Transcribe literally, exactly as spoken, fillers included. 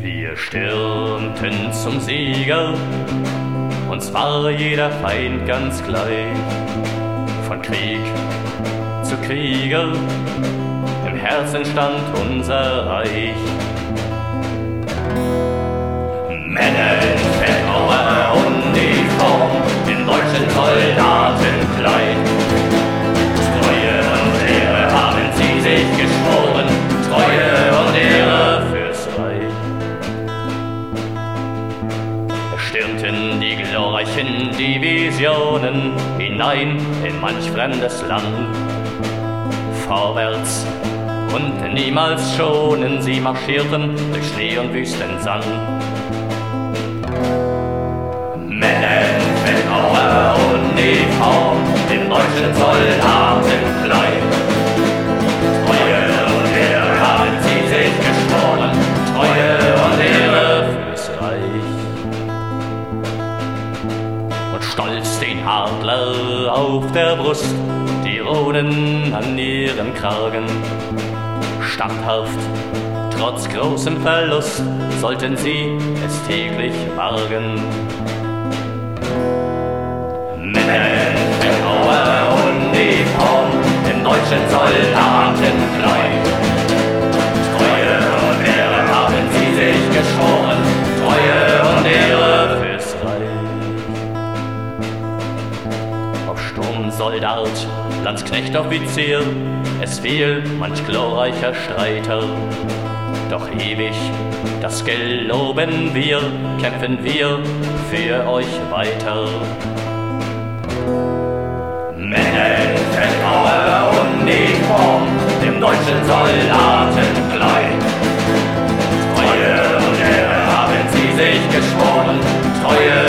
Wir stürmten zum Sieger, uns war jeder Feind ganz gleich. Von Krieg zu Krieger, im Herzen stand unser Reich. Männer in fettgrauer Uniform, in deutschen Soldatenkleid. Treue und Ehre haben sie sich geschworen, Treue und Ehre fürs Reich. Stürmten die glorreichen Divisionen hinein in manch fremdes Land. Vorwärts und niemals schonen, sie marschierten durch Schnee und Wüstensand. Männer in fettgrauer Uniform, im deutschen Soldatenkleid. Treue und Ehre haben sie sich geschworen, Treue und Ehre fürs Reich. Und stolz den Adler auf der Brust, die Runen an ihren Kragen. Standhaft, trotz großem Verlust, sollten sie es täglich wagen. Männer in fettgrauer Uniform, im deutschen Soldatenkleid. Treue und Ehre haben sie sich geschworen, Treue und Ehre fürs Reich. Ob Sturmsoldat, Landsknecht, Offizier, es fiel manch glorreicher Streiter. Doch ewig, das geloben wir, kämpfen wir für euch weiter. Männer in fettgrauer Uniform, im deutschen Soldatenkleid. Treue und Ehre haben sie sich geschworen, Treue